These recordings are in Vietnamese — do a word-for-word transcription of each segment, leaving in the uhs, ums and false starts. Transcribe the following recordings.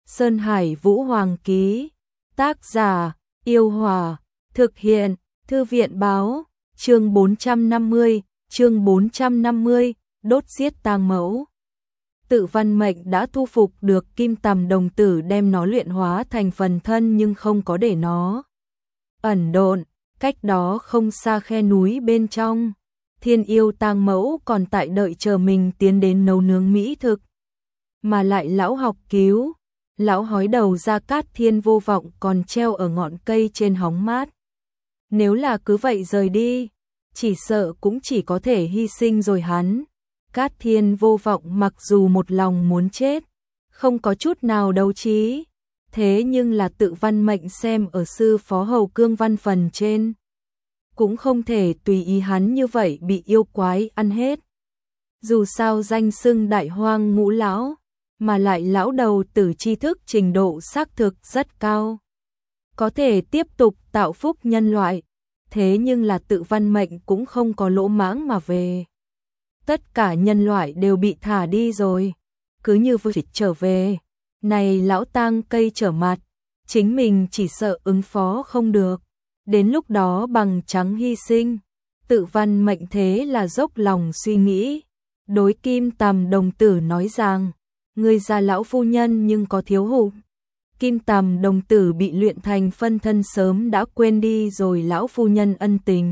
Sơn Hải Vũ Hoàng ký. Tác giả, Yêu Hòa. Thực hiện, Thư viện báo. Chương bốn trăm năm mươi, chương bốn trăm năm mươi, đốt giết tang mẫu. Tự Văn Mệnh đã thu phục được Kim Tầm đồng tử, đem nó luyện hóa thành phần thân nhưng không có để nó ẩn độn. Cách đó không xa khe núi bên trong, Thiên Yêu tang mẫu còn tại đợi chờ mình tiến đến nấu nướng mỹ thực. Mà lại lão học cứu, lão hói đầu Gia Cát Thiên vô vọng còn treo ở ngọn cây trên hóng mát. Nếu là cứ vậy rời đi, chỉ sợ cũng chỉ có thể hy sinh rồi hắn. Cát Thiên vô vọng mặc dù một lòng muốn chết, không có chút nào đấu trí, thế nhưng là Tự Văn Mệnh xem ở sư phó hầu cương văn phần trên, cũng không thể tùy ý hắn như vậy bị yêu quái ăn hết. Dù sao danh xưng đại hoang ngũ lão, mà lại lão đầu tử tri thức trình độ xác thực rất cao, có thể tiếp tục tạo phúc nhân loại, thế nhưng là Tự Văn Mệnh cũng không có lỗ mãng mà về. Tất cả nhân loại đều bị thả đi rồi, cứ như vừa trở về, này lão tang cây trở mặt, chính mình chỉ sợ ứng phó không được, đến lúc đó bằng trắng hy sinh. Tự Văn Mệnh thế là dốc lòng suy nghĩ, đối Kim Tầm đồng tử nói rằng, người già lão phu nhân nhưng có thiếu hụt. Kim Tầm đồng tử bị luyện thành phân thân sớm đã quên đi rồi lão phu nhân ân tình.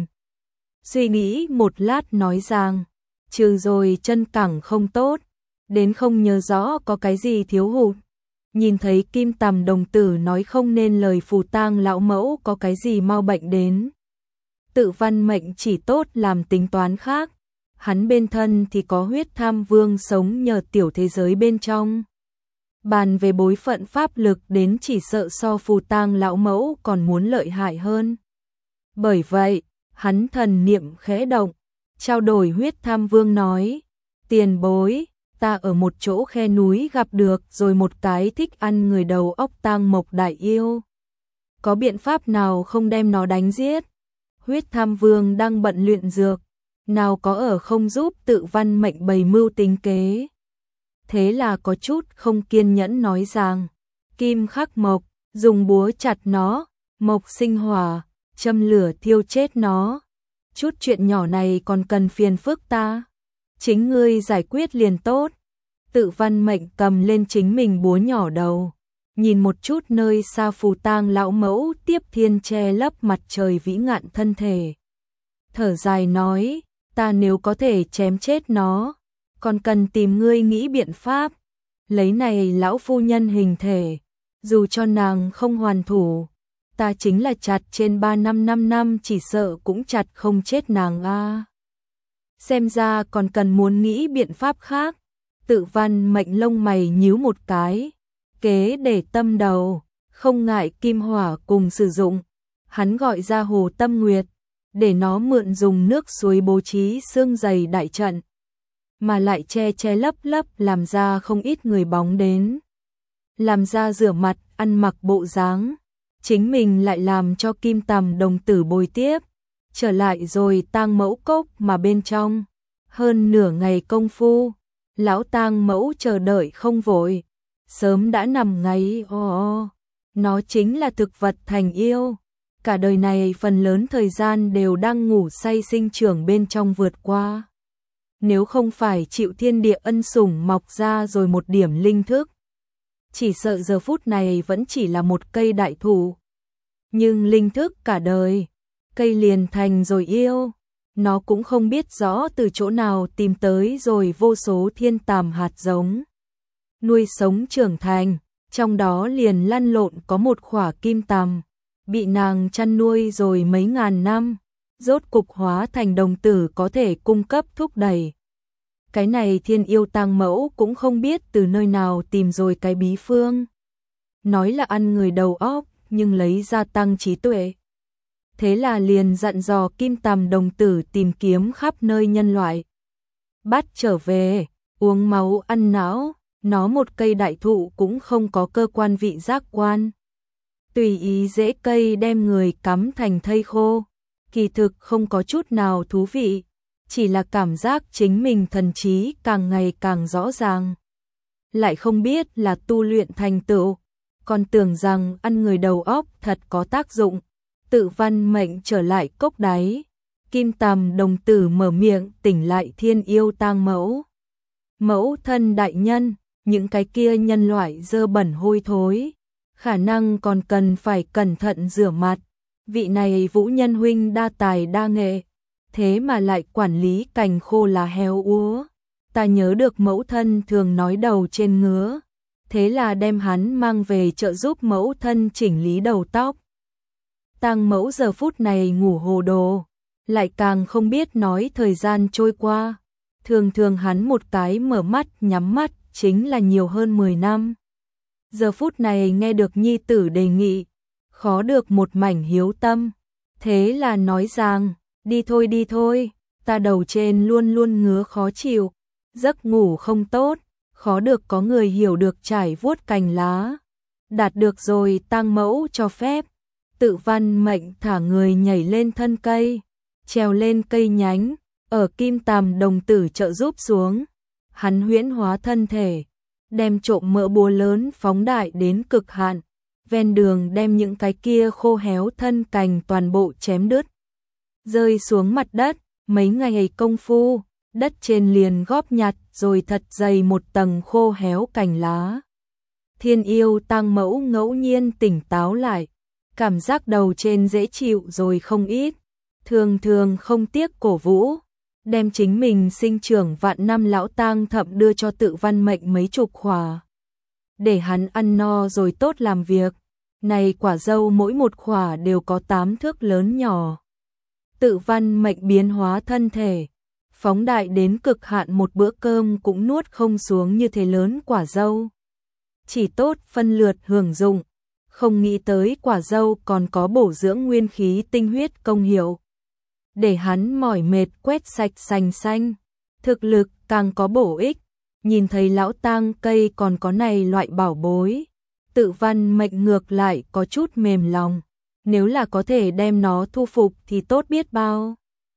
Suy nghĩ một lát nói rằng, trừ rồi chân cẳng không tốt, đến không nhớ rõ có cái gì thiếu hụt. Nhìn thấy Kim Tầm đồng tử nói không nên lời, phù tang lão mẫu có cái gì mau bệnh đến. Tự Văn Mệnh chỉ tốt làm tính toán khác, hắn bên thân thì có huyết tham vương sống nhờ tiểu thế giới bên trong. Bàn về bối phận pháp lực đến chỉ sợ so phù tang lão mẫu còn muốn lợi hại hơn. Bởi vậy, hắn thần niệm khẽ động, trao đổi huyết tham vương nói, tiền bối, ta ở một chỗ khe núi gặp được rồi một cái thích ăn người đầu óc tang mộc đại yêu. Có biện pháp nào không đem nó đánh giết? Huyết tham vương đang bận luyện dược, nào có ở không giúp Tự Văn Mệnh bày mưu tính kế. Thế là có chút không kiên nhẫn nói rằng, kim khắc mộc, dùng búa chặt nó, mộc sinh hỏa, châm lửa thiêu chết nó. Chút chuyện nhỏ này còn cần phiền phức ta, chính ngươi giải quyết liền tốt. Tự Văn Mệnh cầm lên chính mình búa nhỏ đầu, nhìn một chút nơi xa phù tang lão mẫu tiếp thiên che lấp mặt trời vĩ ngạn thân thể. Thở dài nói, ta nếu có thể chém chết nó, còn cần tìm ngươi nghĩ biện pháp. Lấy này lão phu nhân hình thể, dù cho nàng không hoàn thủ, ta chính là chặt trên ba năm năm năm chỉ sợ cũng chặt không chết nàng a. À. Xem ra còn cần muốn nghĩ biện pháp khác. Tự Văn Mệnh lông mày nhíu một cái, kế để tâm đầu, không ngại kim hỏa cùng sử dụng. Hắn gọi ra Hồ Tâm Nguyệt, để nó mượn dùng nước suối bố trí xương dày đại trận, mà lại che che lấp lấp làm ra không ít người bóng đến. Làm ra rửa mặt, ăn mặc bộ dáng, chính mình lại làm cho Kim Tầm đồng tử bồi tiếp, trở lại rồi tang mẫu cốc mà bên trong. Hơn nửa ngày công phu, lão tang mẫu chờ đợi không vội, sớm đã nằm ngáy o o. Nó chính là thực vật thành yêu, cả đời này phần lớn thời gian đều đang ngủ say sinh trưởng bên trong vượt qua. Nếu không phải chịu thiên địa ân sủng mọc ra rồi một điểm linh thức, chỉ sợ giờ phút này vẫn chỉ là một cây đại thụ. Nhưng linh thức cả đời, cây liền thành rồi yêu. Nó cũng không biết rõ từ chỗ nào tìm tới rồi vô số thiên tàm hạt giống. Nuôi sống trưởng thành, trong đó liền lăn lộn có một khỏa kim tằm, bị nàng chăn nuôi rồi mấy ngàn năm, rốt cục hóa thành đồng tử có thể cung cấp thúc đẩy. Cái này Thiên Yêu tang mẫu cũng không biết từ nơi nào tìm rồi cái bí phương. Nói là ăn người đầu óc, nhưng lấy ra tăng trí tuệ. Thế là liền dặn dò Kim Tầm đồng tử tìm kiếm khắp nơi nhân loại. Bắt trở về, uống máu ăn não, nó một cây đại thụ cũng không có cơ quan vị giác quan. Tùy ý rễ cây đem người cắm thành thây khô, kỳ thực không có chút nào thú vị, chỉ là cảm giác chính mình thần trí càng ngày càng rõ ràng. Lại không biết là tu luyện thành tựu, còn tưởng rằng ăn người đầu óc thật có tác dụng. Tự Văn Mệnh trở lại cốc đáy, Kim Tằm đồng tử mở miệng tỉnh lại Thiên Yêu Tang Mẫu. Mẫu thân đại nhân, những cái kia nhân loại dơ bẩn hôi thối, khả năng còn cần phải cẩn thận rửa mặt. Vị này Vũ Nhân huynh đa tài đa nghệ, thế mà lại quản lý cành khô lá héo úa. Ta nhớ được mẫu thân thường nói đầu trên ngứa, thế là đem hắn mang về trợ giúp mẫu thân chỉnh lý đầu tóc. Tang Mẫu giờ phút này ngủ hồ đồ, lại càng không biết nói thời gian trôi qua. Thường thường hắn một cái mở mắt nhắm mắt chính là nhiều hơn mười năm. Giờ phút này nghe được nhi tử đề nghị, khó được một mảnh hiếu tâm. Thế là nói rằng, đi thôi đi thôi, ta đầu trên luôn luôn ngứa khó chịu, giấc ngủ không tốt, khó được có người hiểu được trải vuốt cành lá. Đạt được rồi, Tang Mẫu cho phép. Tự Văn Mệnh thả người nhảy lên thân cây, trèo lên cây nhánh, ở Kim Tằm đồng tử trợ giúp xuống. Hắn huyễn hóa thân thể, đem trộm mỡ búa lớn phóng đại đến cực hạn, ven đường đem những cái kia khô héo thân cành toàn bộ chém đứt, rơi xuống mặt đất. Mấy ngày công phu, đất trên liền góp nhặt rồi thật dày một tầng khô héo cành lá. Thiên Yêu Tang Mẫu ngẫu nhiên tỉnh táo lại, cảm giác đầu trên dễ chịu rồi không ít, thường thường không tiếc cổ vũ, đem chính mình sinh trưởng vạn năm lão tang thậm đưa cho Tự Văn Mệnh mấy chục khỏa, để hắn ăn no rồi tốt làm việc. Này quả dâu mỗi một khỏa đều có tám thước lớn nhỏ. Tự Văn Mệnh biến hóa thân thể, phóng đại đến cực hạn, một bữa cơm cũng nuốt không xuống như thế lớn quả dâu. Chỉ tốt phân lượt hưởng dụng, không nghĩ tới quả dâu còn có bổ dưỡng nguyên khí tinh huyết công hiệu, để hắn mỏi mệt quét sạch sành xanh, thực lực càng có bổ ích. Nhìn thấy lão tang cây còn có này loại bảo bối, Tự Văn Mệnh ngược lại có chút mềm lòng, nếu là có thể đem nó thu phục thì tốt biết bao.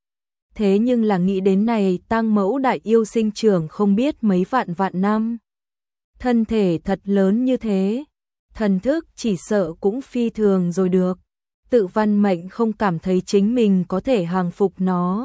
Thế nhưng là nghĩ đến này Tang Mẫu đại yêu sinh trưởng không biết mấy vạn vạn năm, thân thể thật lớn như thế, thần thức chỉ sợ cũng phi thường rồi được. Tự Văn Mệnh không cảm thấy chính mình có thể hàng phục nó,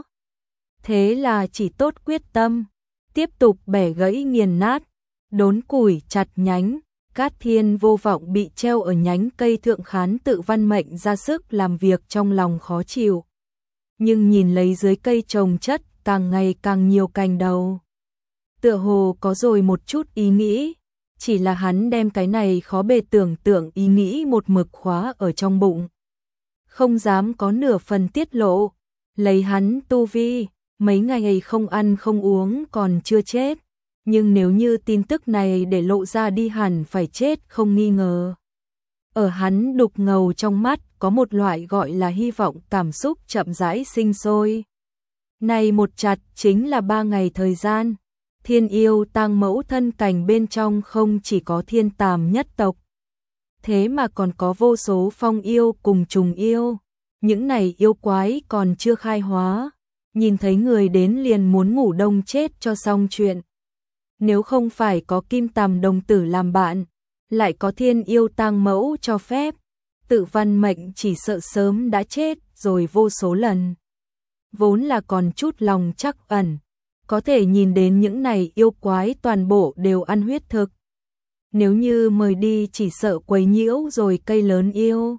thế là chỉ tốt quyết tâm, tiếp tục bẻ gãy nghiền nát, đốn củi chặt nhánh. Cát Thiên Vô Vọng bị treo ở nhánh cây thượng khán Tự Văn Mệnh ra sức làm việc trong lòng khó chịu, nhưng nhìn lấy dưới cây trồng chất càng ngày càng nhiều cành đầu, tựa hồ có rồi một chút ý nghĩ, chỉ là hắn đem cái này khó bề tưởng tượng ý nghĩ một mực khóa ở trong bụng, không dám có nửa phần tiết lộ. Lấy hắn tu vi, mấy ngày không ăn không uống còn chưa chết, nhưng nếu như tin tức này để lộ ra đi hẳn phải chết không nghi ngờ. Ở hắn đục ngầu trong mắt có một loại gọi là hy vọng cảm xúc chậm rãi sinh sôi. Này một chặt chính là ba ngày thời gian. Thiên Yêu Tang Mẫu thân cành bên trong không chỉ có thiên tàm nhất tộc, thế mà còn có vô số phong yêu cùng trùng yêu. Những này yêu quái còn chưa khai hóa, nhìn thấy người đến liền muốn ngủ đông chết cho xong chuyện. Nếu không phải có Kim Tằm đồng tử làm bạn, lại có Thiên Yêu Tang Mẫu cho phép, Tự Văn Mệnh chỉ sợ sớm đã chết rồi vô số lần. Vốn là còn chút lòng trắc ẩn, có thể nhìn đến những này yêu quái toàn bộ đều ăn huyết thực. Nếu như mời đi chỉ sợ quấy nhiễu rồi cây lớn yêu.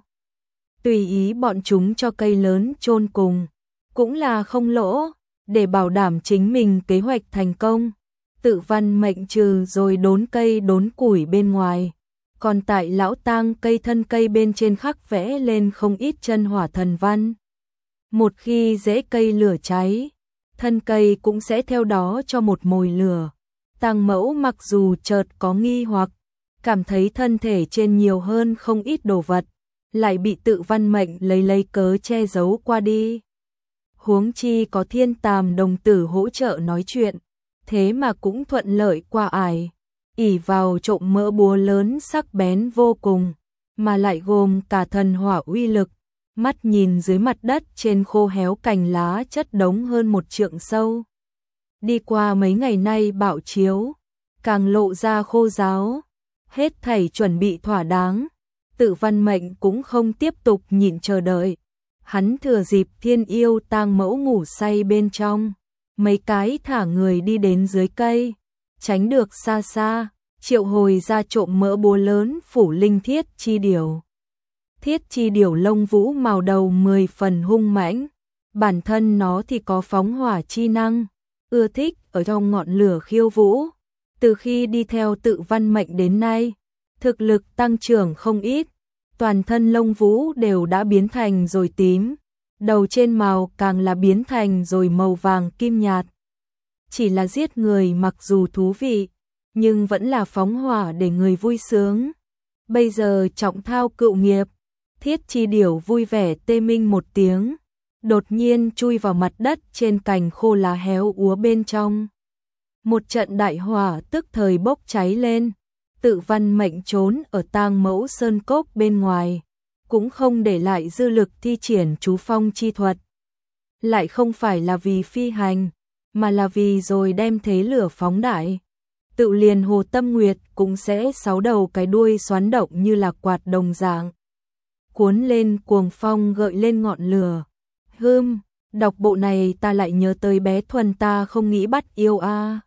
Tùy ý bọn chúng cho cây lớn chôn cùng, cũng là không lỗ, để bảo đảm chính mình kế hoạch thành công. Tự Văn Mệnh trừ rồi đốn cây đốn củi bên ngoài, còn tại lão tang cây thân cây bên trên khắc vẽ lên không ít chân hỏa thần văn. Một khi rễ cây lửa cháy, thân cây cũng sẽ theo đó cho một mồi lửa. Tang Mẫu mặc dù chợt có nghi hoặc, cảm thấy thân thể trên nhiều hơn không ít đồ vật, lại bị Tự Văn Mệnh lấy lấy cớ che giấu qua đi. Huống chi có thiên tàm đồng tử hỗ trợ nói chuyện, thế mà cũng thuận lợi qua ải. Ỷ vào trộm mỡ búa lớn sắc bén vô cùng, mà lại gồm cả thần hỏa uy lực, mắt nhìn dưới mặt đất trên khô héo cành lá chất đống hơn một trượng sâu. Đi qua mấy ngày nay bạo chiếu, càng lộ ra khô ráo, hết thảy chuẩn bị thỏa đáng, Tự Văn Mệnh cũng không tiếp tục nhịn chờ đợi. Hắn thừa dịp Thiên Yêu tang mẫu ngủ say bên trong, mấy cái thả người đi đến dưới cây, tránh được xa xa, triệu hồi ra trộm mỡ búa lớn phủ linh thiết chi điểu. Thiết chi điểu lông vũ màu đầu mười phần hung mãnh, bản thân nó thì có phóng hỏa chi năng, ưa thích ở trong ngọn lửa khiêu vũ. Từ khi đi theo Tự Văn Mệnh đến nay, thực lực tăng trưởng không ít, toàn thân lông vũ đều đã biến thành rồi tím, đầu trên màu càng là biến thành rồi màu vàng kim nhạt. Chỉ là giết người mặc dù thú vị, nhưng vẫn là phóng hỏa để người vui sướng. Bây giờ trọng thao cựu nghiệp, thiết chi điểu vui vẻ tê minh một tiếng, đột nhiên chui vào mặt đất trên cành khô lá héo úa bên trong. Một trận đại hỏa tức thời bốc cháy lên. Tự Văn Mệnh trốn ở tang mẫu sơn cốc bên ngoài, cũng không để lại dư lực thi triển chú phong chi thuật. Lại không phải là vì phi hành, mà là vì rồi đem thế lửa phóng đại. Tự liền Hồ Tâm Nguyệt cũng sẽ sáu đầu cái đuôi xoắn động như là quạt đồng dạng, cuốn lên cuồng phong gợi lên ngọn lửa. Hưm, đọc bộ này ta lại nhớ tới bé Thuần ta không nghĩ bắt yêu a. À.